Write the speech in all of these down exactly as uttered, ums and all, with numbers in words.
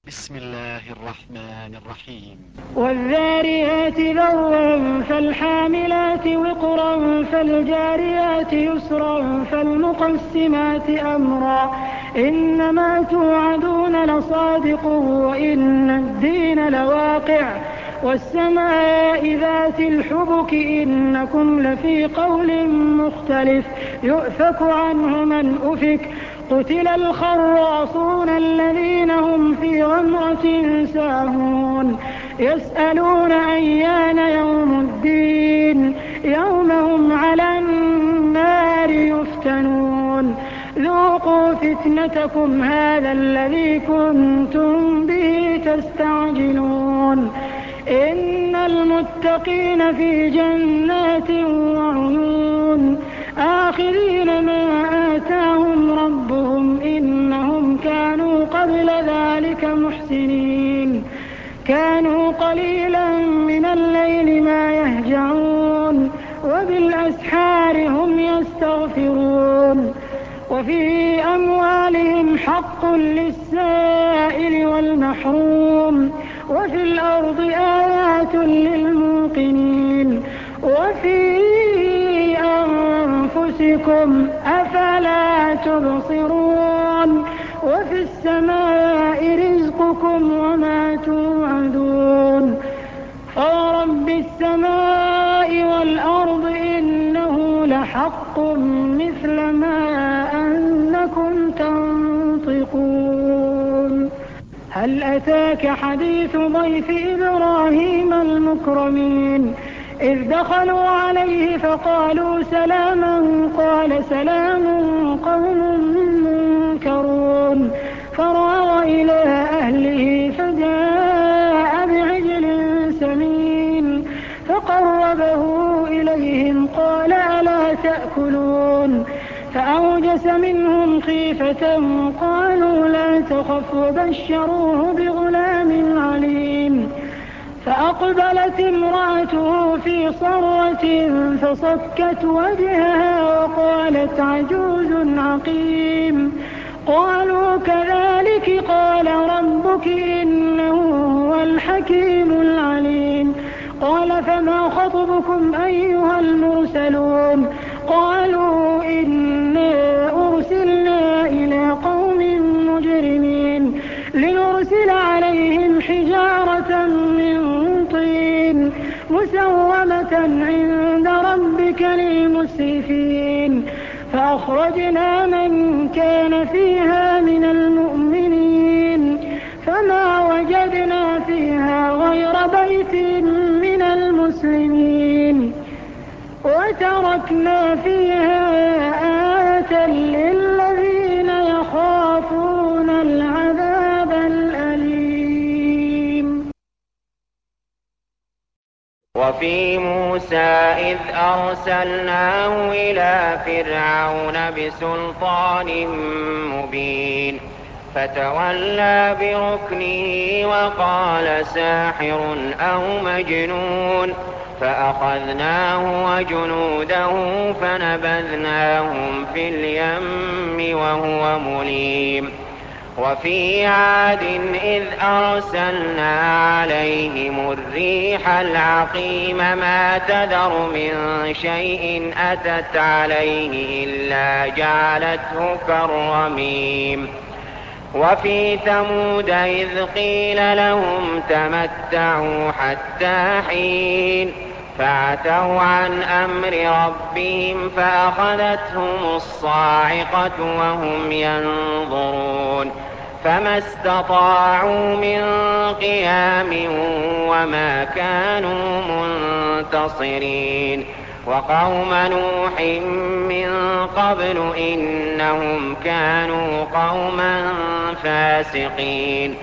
بسم الله الرحمن الرحيم. والذاريات ذروا فالحاملات وقرا فالجاريات يسرا فالمقسمات أمرا إنما توعدون لصادق وإن الدين لواقع والسماء ذات الحبك إنكم لفي قول مختلف يؤفك عنه من أفك قتل الخراصون الذين هم في غمرة ساهون يسألون أيان يوم الدين يوم هم على النار يفتنون ذوقوا فتنتكم هذا الذي كنتم به تستعجلون إن المتقين في جنات وعيون آخذين ما آتاهم ربهم إنهم كانوا قبل ذلك محسنين كانوا قليلا من الليل ما يهجعون وبالأسحار هم يستغفرون وفي أموالهم حق للسائل والمحروم وفي الأرض آيات للموقنين وفي أنفسكم أفلا تبصرون وفي السماء رزقكم وما توعدون فرب السماء والأرض إنه لحق مثل ما أنكم تنطقون هل أتاك حديث ضيف إبراهيم المكرمين إذ دخلوا عليه فقالوا سلاما قال سلام قوم منكرون فراغ إلى أهله فجاء بعجل سمين فقربه إليهم قال ألا تأكلون فأوجس منهم خيفة قالوا لا تخف وبشروه بغلام عليم فأقبلت امرأته في صرة فصكت وجهها وقالت عجوز عقيم قالوا كذلك قال ربك إنه هو الحكيم العليم قال فما خطبكم أيها المرسلون قالوا إنا أرسلنا إلى قوم مجرمين لنرسل عليهم حجارة من طين مسومة عند ربك للمسرفين فأخرجنا من كان فيها من المؤمنين فما وجدنا فيها غير بيت من المسلمين وتركنا فيها آية للذين يخافون العذاب الأليم. وفي موسى إذ أرسلناه إلى فرعون بسلطان مبين فتولى بركنه وقال ساحر أو مجنون فأخذناه وجنوده فنبذناهم في اليم وهو مليم وفي عاد إذ أرسلنا عليهم الريح العقيم ما تذر من شيء أتت عليه إلا جعلته كالرميم وفي ثمود إذ قيل لهم تمتعوا حتى حين فعتوا عن أمر ربهم فأخذتهم الصاعقة وهم ينظرون فما استطاعوا من قيام وما كانوا منتصرين وقوم نوح من قبل إنهم كانوا قوما فاسقين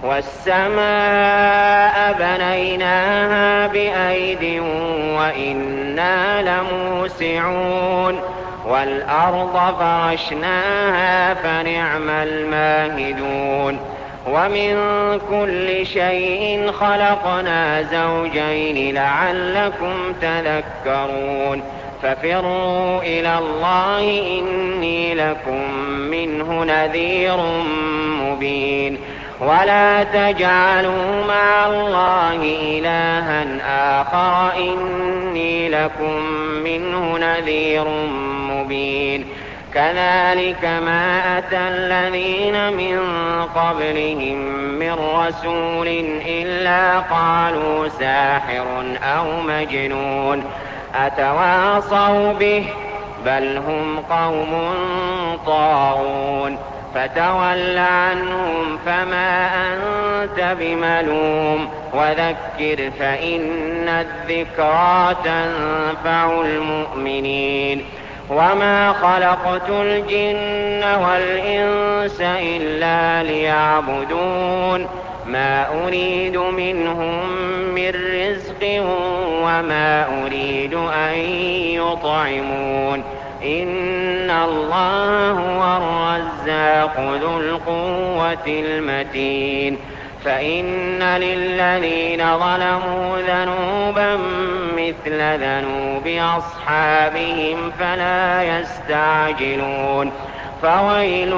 والسماء بنيناها بأيد وإنا لموسعون والأرض فرشناها فنعم الماهدون ومن كل شيء خلقنا زوجين لعلكم تذكرون ففروا إلى الله إني لكم منه نذير مبين ولا تجعلوا مع الله إلها آخر إني لكم منه نذير مبين كذلك ما أتى الذين من قبلهم من رسول إلا قالوا ساحر أو مجنون أتواصوا به بل هم قوم طاغون فتول عنهم فما أنت بملوم وذكر فإن الذكرى تنفع المؤمنين وما خلقت الجن والإنس إلا ليعبدون ما أريد منهم من رزق وما أريد أن يطعمون إن الله هو الرزاق ذو القوة المتين فإن للذين ظلموا ذنوبا مثل ذنوب أصحابهم فلا يستعجلون فويل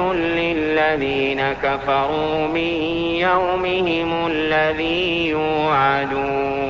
للذين كفروا من يومهم الذي يوعدون